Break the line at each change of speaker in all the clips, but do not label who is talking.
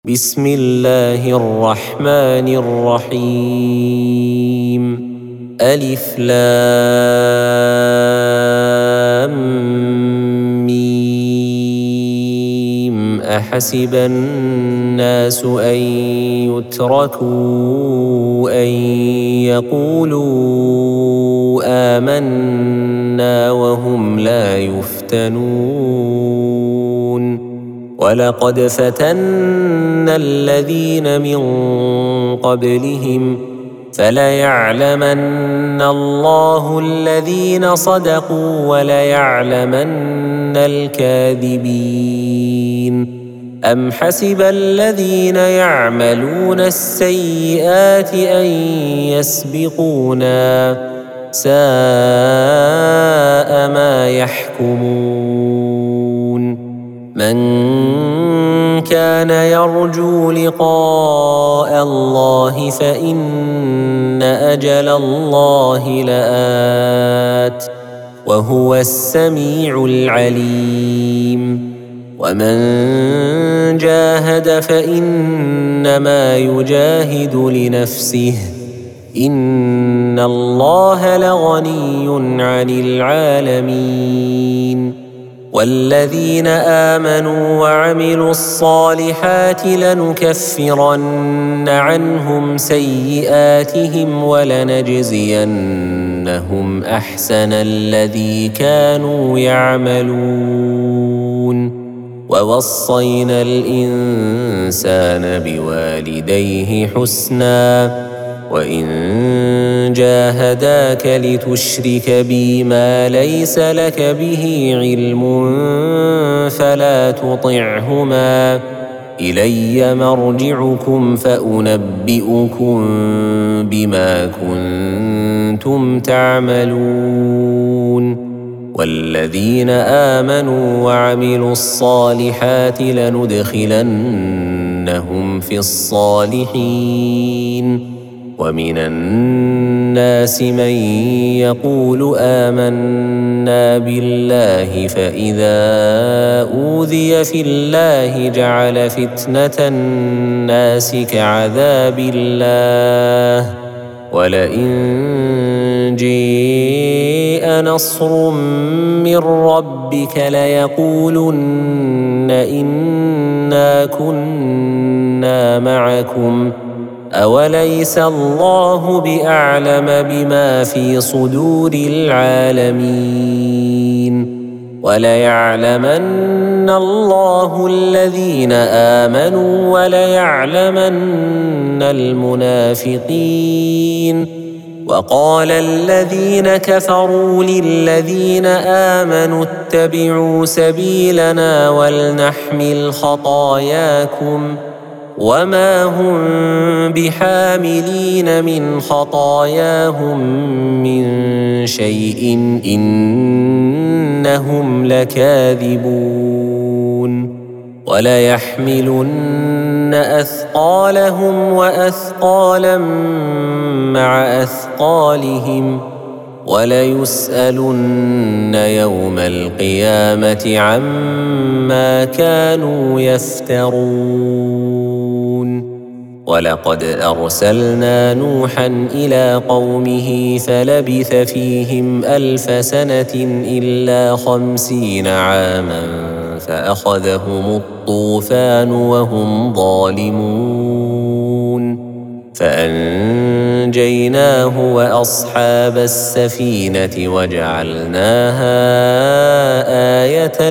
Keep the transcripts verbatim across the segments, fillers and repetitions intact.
بسم الله الرحمن الرحيم. ألف لام ميم. أحسب الناس أن يتركوا أن يقولوا آمنا وهم لا يفتنون. ولقد فتنا الذين من قبلهم فليعلمن الله الذين صدقوا وليعلمن الكاذبين. أم حسب الذين يعملون السيئات أن يسبقونا ساء ما يحكمون. من كان يرجو لقاء الله فإن أجل الله لآت وهو السميع العليم. ومن جاهد فإنما يجاهد لنفسه إن الله لغني عن العالمين. والذين آمنوا وعملوا الصالحات لنكفرن عنهم سيئاتهم ولنجزينهم أحسن الذي كانوا يعملون. ووصينا الإنسان بوالديه حسنا وإن جاهداك لتشرك بي ما ليس لك به علم فلا تطعهما إلي مرجعكم فأنبئكم بما كنتم تعملون. والذين آمنوا وعملوا الصالحات لندخلنهم في الصالحين. ومن الناس من يقول آمنا بالله فإذا أوذي في الله جعل فتنة الناس كعذاب الله ولئن جاء نصر من ربك ليقولن إنا كنا معكم أوليس الله بأعلم بما في صدور العالمين. وليعلمن الله الذين آمنوا وليعلمن المنافقين. وقال الذين كفروا للذين آمنوا اتبعوا سبيلنا ولنحمل خطاياكم وما هم بحاملين من خطاياهم من شيء إنهم لكاذبون. وليحملن أثقالهم وأثقالا مع أثقالهم وليسألن يوم القيامة عما كانوا يفترون. ولقد أرسلنا نوحا إلى قومه فلبث فيهم ألف سنة إلا خمسين عاما فأخذهم الطوفان وهم ظالمون فأنجيناه وأصحاب السفينة وجعلناها آية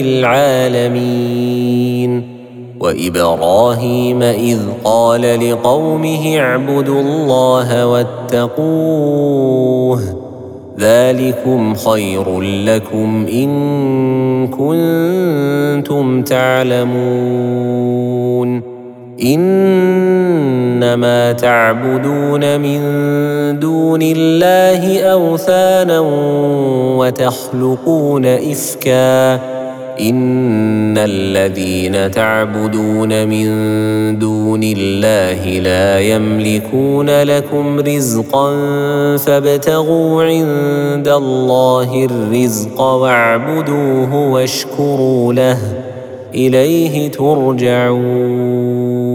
للعالمين. وإبراهيم إذ قال لقومه اعبدوا الله واتقوه ذلكم خير لكم إن كنتم تعلمون. إنما تعبدون من دون الله أوثانا وتخلقون إفكا إن الذين تعبدون من دون الله لا يملكون لكم رزقا فابتغوا عند الله الرزق واعبدوه واشكروا له إليه ترجعون.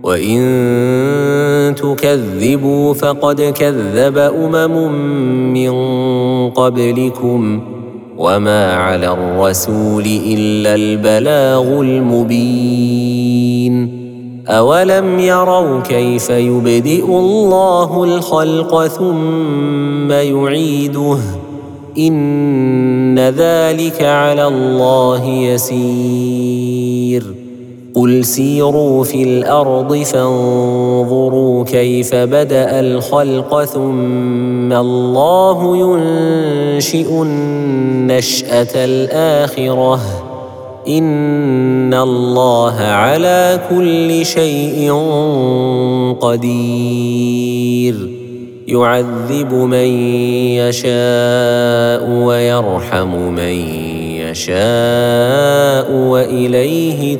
وإن تكذبوا فقد كذب أمم من قبلكم وما على الرسول إلا البلاغ المبين أولم يروا كيف يبدئ الله الخلق ثم يعيده إن ذلك على الله يسير قل سيروا في الأرض فانظروا كيف بدأ الخلق ثم الله ينشئ النشأة الآخرة إن الله على كل شيء قدير يعذب من يشاء ويرحم من يشاء وإليه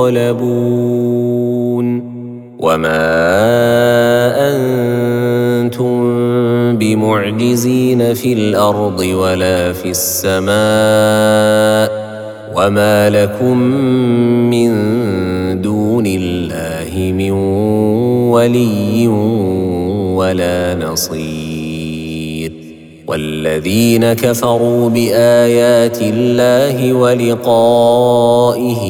تقلبون وما أنتم بمعجزين في الأرض ولا في السماء وما لكم من دون الله من ولي ولا نصير والذين كفروا بآيات الله ولقائه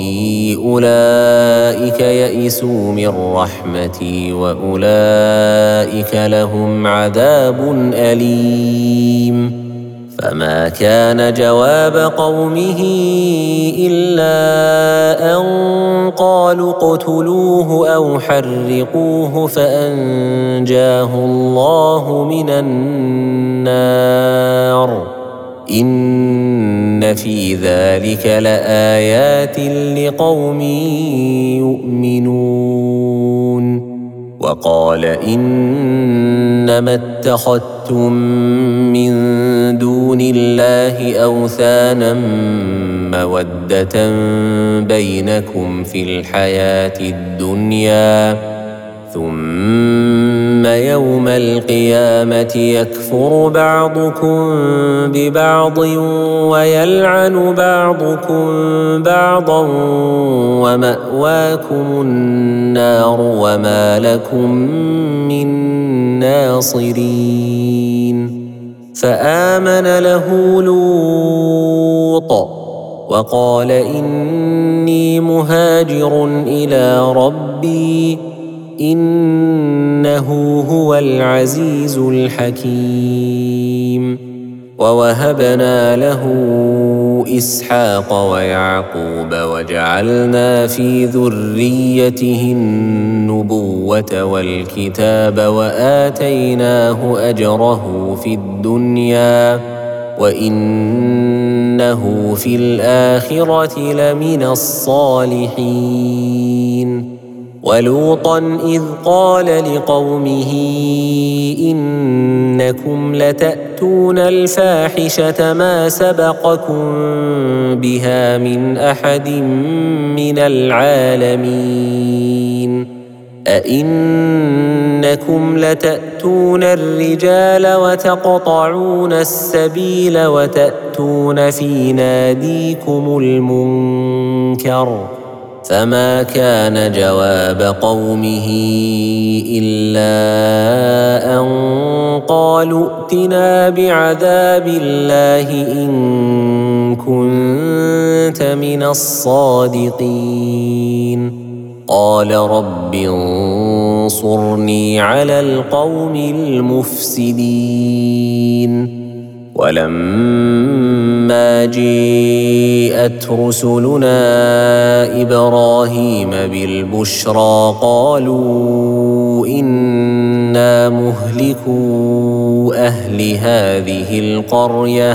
أولئك يئسوا من رحمتي وأولئك لهم عذاب أليم فما كان جواب قومه إلا أن قالوا اقتلوه أو حرقوه فأنجاه الله من النار إن في ذلك لآيات لقوم يؤمنون وقال إنما اتخذتم من دون الله أوثانا مودة بينكم في الحياة الدنيا ثم يوم القيامة يكفر بعضكم ببعض ويلعن بعضكم بعضا ومأواكم النار وما لكم من ناصرين فآمن له لوط وقال إني مهاجر إلى ربي إنه هو العزيز الحكيم ووهبنا له إسحاق ويعقوب وجعلنا في ذريته النبوة والكتاب وآتيناه أجره في الدنيا وإنه في الآخرة لمن الصالحين ولوطا إذ قال لقومه إنكم لتأتون الفاحشة ما سبقكم بها من أحد من العالمين أئنكم لتأتون الرجال وتقطعون السبيل وتأتون في ناديكم المنكر فما كان جواب قومه إلا أن قالوا ائتنا بعذاب الله إن كنت من الصادقين قال رب انصرني على القوم المفسدين ولما جاءت رسلنا إبراهيم بالبشرى قالوا إنا مهلكو أهل هذه القرية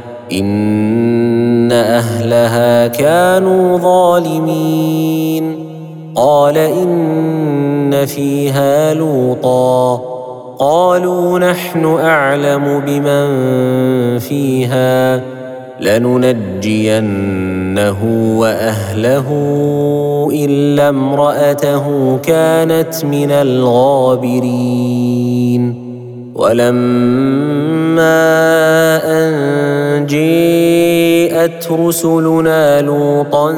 إن أهلها كانوا ظالمين قال إن فيها لوطا قالوا نحن أعلم بمن فيها لننجينه وأهله إلا امرأته كانت من الغابرين ولما أن جاءت رسلنا لوطا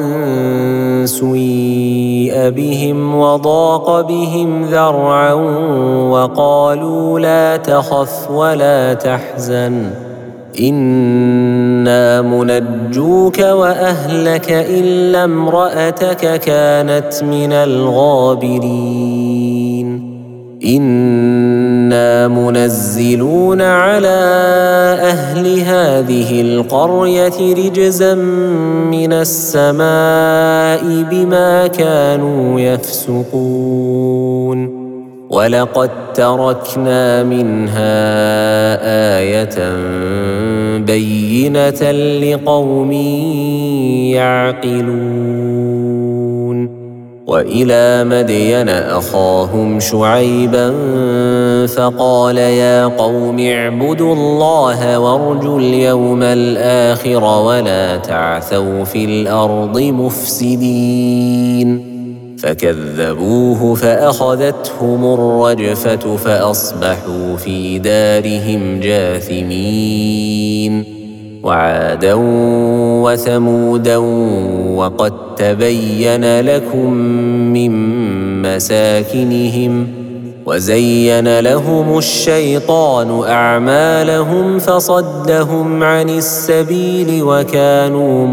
سيء بهم وضاق بهم ذرعا وقالوا لا تخف ولا تحزن إنا منجوك وأهلك إلا امرأتك كانت من الغابرين إنا منزلون على أهل هذه القرية رجزا من السماء بما كانوا يفسقون ولقد تركنا منها آية بينة لقوم يعقلون وإلى مدين أخاهم شعيبا فقال يا قوم اعبدوا الله وارجوا اليوم الآخر ولا تعثوا في الأرض مفسدين فكذبوه فأخذتهم الرجفة فأصبحوا في دارهم جاثمين وعادا وثمودا وقد تبين لكم من مساكنهم وزين لهم الشيطان أعمالهم فصدهم عن السبيل وكانوا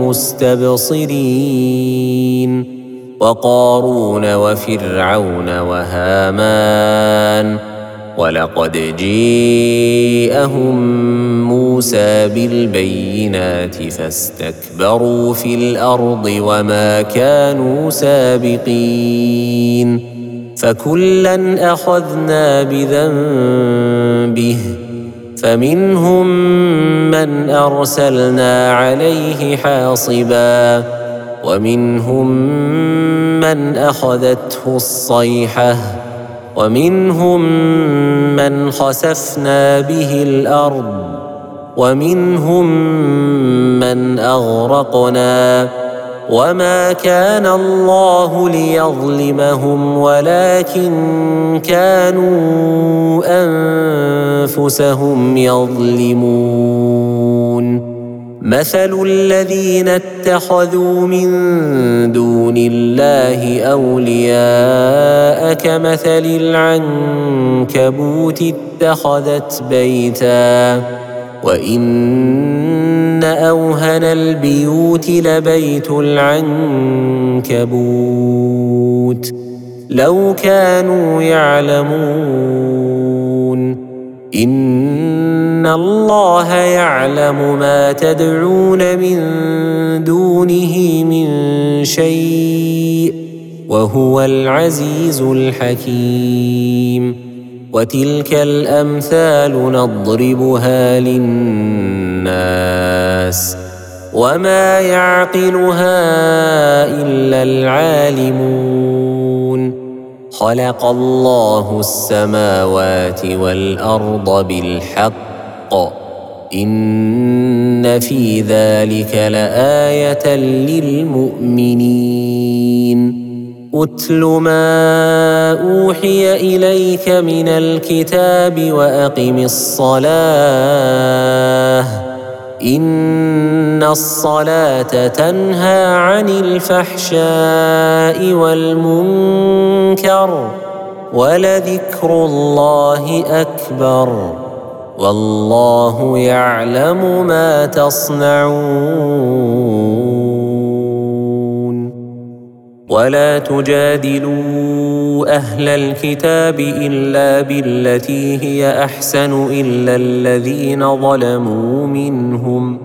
مستبصرين وقارون وفرعون وهامان ولقد جاءهم موسى بالبينات فاستكبروا في الأرض وما كانوا سابقين فكلا أخذنا بذنبه فمنهم من أرسلنا عليه حاصبا ومنهم من أخذته الصيحة ومنهم من خسفنا به الأرض ومنهم من أغرقنا وما كان الله ليظلمهم ولكن كانوا أنفسهم يظلمون مثل الذين اتخذوا من دون الله أولياء كمثل العنكبوت اتخذت بيتا وإن أوهن البيوت لبيت العنكبوت لو كانوا يعلمون إن الله يعلم ما تدعون من دونه من شيء وهو العزيز الحكيم وتلك الأمثال نضربها للناس وما يعقلها إلا العالمون خلق الله السماوات والأرض بالحق إن في ذلك لآية للمؤمنين أتل ما أوحي إليك من الكتاب وأقم الصلاة إن الصلاة تنهى عن الفحشاء والمنكر ولذكر الله أكبر والله يعلم ما تصنعون ولا تجادلوا أهل الكتاب إلا بالتي هي أحسن إلا الذين ظلموا منهم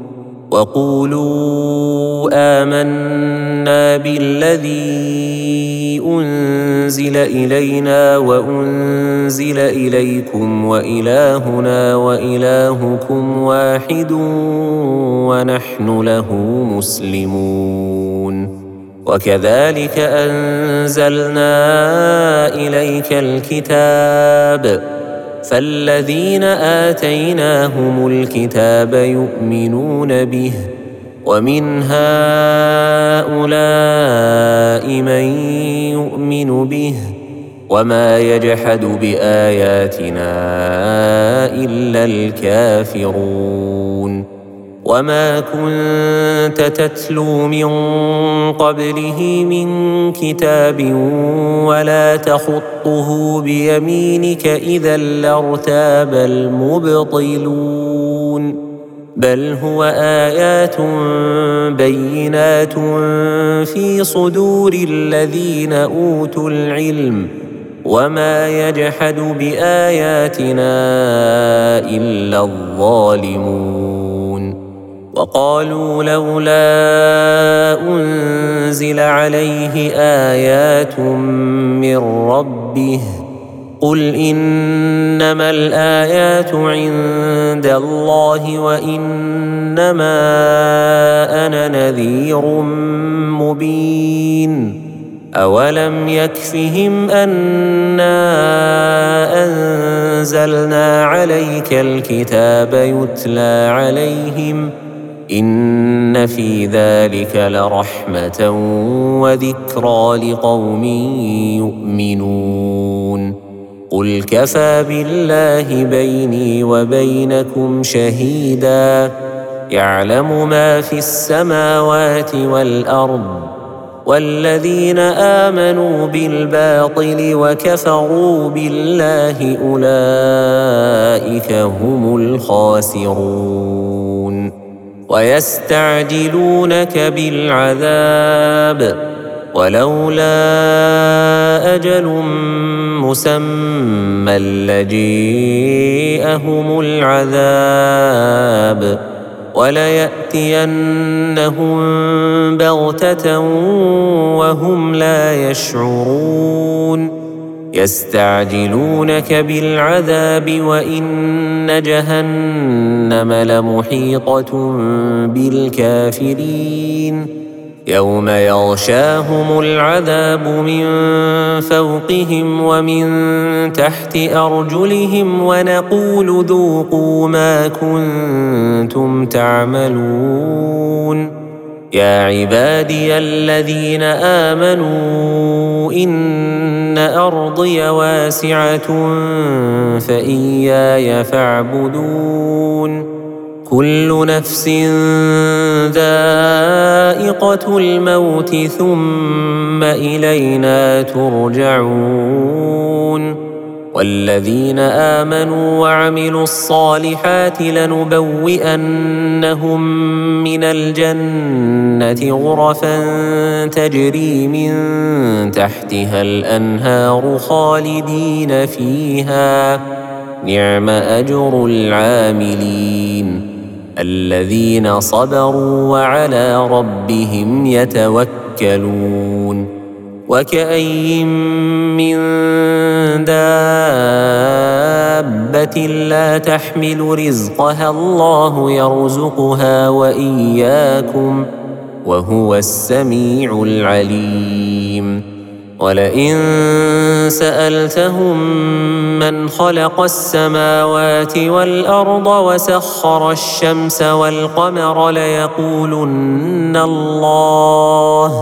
وقولوا آمنا بالذي أنزل إلينا وأنزل إليكم وإلهنا وإلهكم واحد ونحن له مسلمون وكذلك أنزلنا إليك الكتاب فالذين آتيناهم الكتاب يؤمنون به ومن هؤلاء من يؤمن به وما يجحد بآياتنا إلا الكافرون وما كنت تتلو من قبله من كتاب ولا تخطه بيمينك إذا لارتاب المبطلون بل هو آيات بينات في صدور الذين أوتوا العلم وما يجحد بآياتنا إلا الظالمون وقالوا لولا أنزل عليه آيات من ربه قل إنما الآيات عند الله وإنما أنا نذير مبين أولم يكفهم أنا أنزلنا عليك الكتاب يتلى عليهم إن في ذلك لرحمة وذكرى لقوم يؤمنون قل كفى بالله بيني وبينكم شهيدا يعلم ما في السماوات والأرض والذين آمنوا بالباطل وكفروا بالله أولئك هم الخاسرون ويستعجلونك بالعذاب ولولا أجل مسمى لجيءهم العذاب وليأتينهم بغتة وهم لا يشعرون يستعجلونك بالعذاب وإن جهنم لمحيطة بالكافرين يوم يغشاهم العذاب من فوقهم ومن تحت أرجلهم ونقول ذوقوا ما كنتم تعملون يا عبادي الذين آمنوا إن أرضي واسعة فإياي فاعبدون كل نفس ذائقة الموت ثم إلينا ترجعون والذين آمنوا وعملوا الصالحات لنبوئنهم من الجنة غرفا تجري من تحتها الأنهار خالدين فيها نعم أجر العاملين الذين صبروا وعلى ربهم يتوكلون وكأي من دابة لا تحمل رزقها الله يرزقها وإياكم وهو السميع العليم ولئن سألتهم من خلق السماوات والأرض وسخر الشمس والقمر ليقولن الله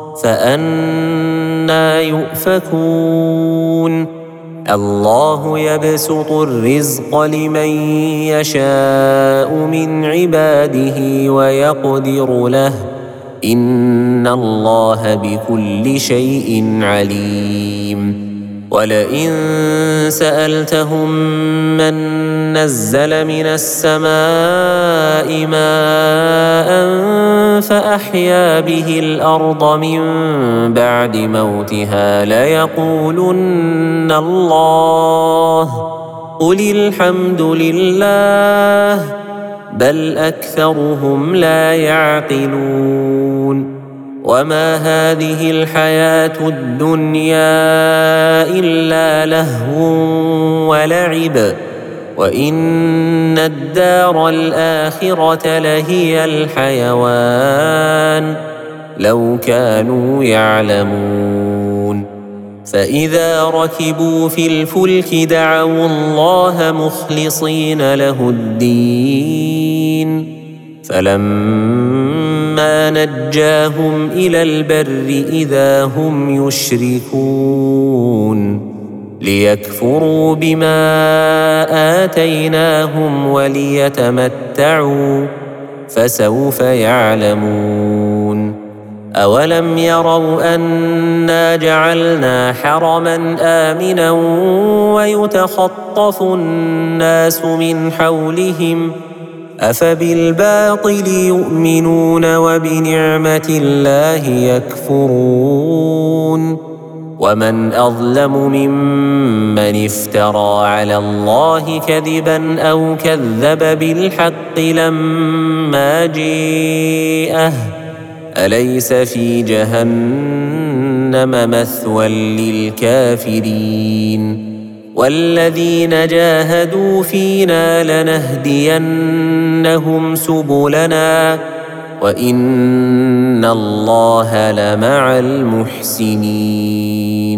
فأنى يؤفكون الله يبسط الرزق لمن يشاء من عباده ويقدر له إن الله بكل شيء عليم ولئن سألتهم من نزل من السماء ماء فأحيا به الأرض من بعد موتها ليقولن الله قل الحمد لله بل أكثرهم لا يعقلون وما هذه الحياة الدنيا إلا لهو ولعب وإن الدار الآخرة لهي الحيوان لو كانوا يعلمون فإذا ركبوا في الفلك دعوا الله مخلصين له الدين فلما نجاهم إلى البر إذا هم يشركون ليكفروا بما آتيناهم وليتمتعوا فسوف يعلمون أولم يروا أنا جعلنا حرما آمنا ويتخطف الناس من حولهم أفبالباطل يؤمنون وبنعمة الله يكفرون ومن أظلم ممن افترى على الله كذبا أو كذب بالحق لما جاءه أليس في جهنم مثوى للكافرين والذين جاهدوا فينا لنهدينهم سبلنا وإن الله لمع المحسنين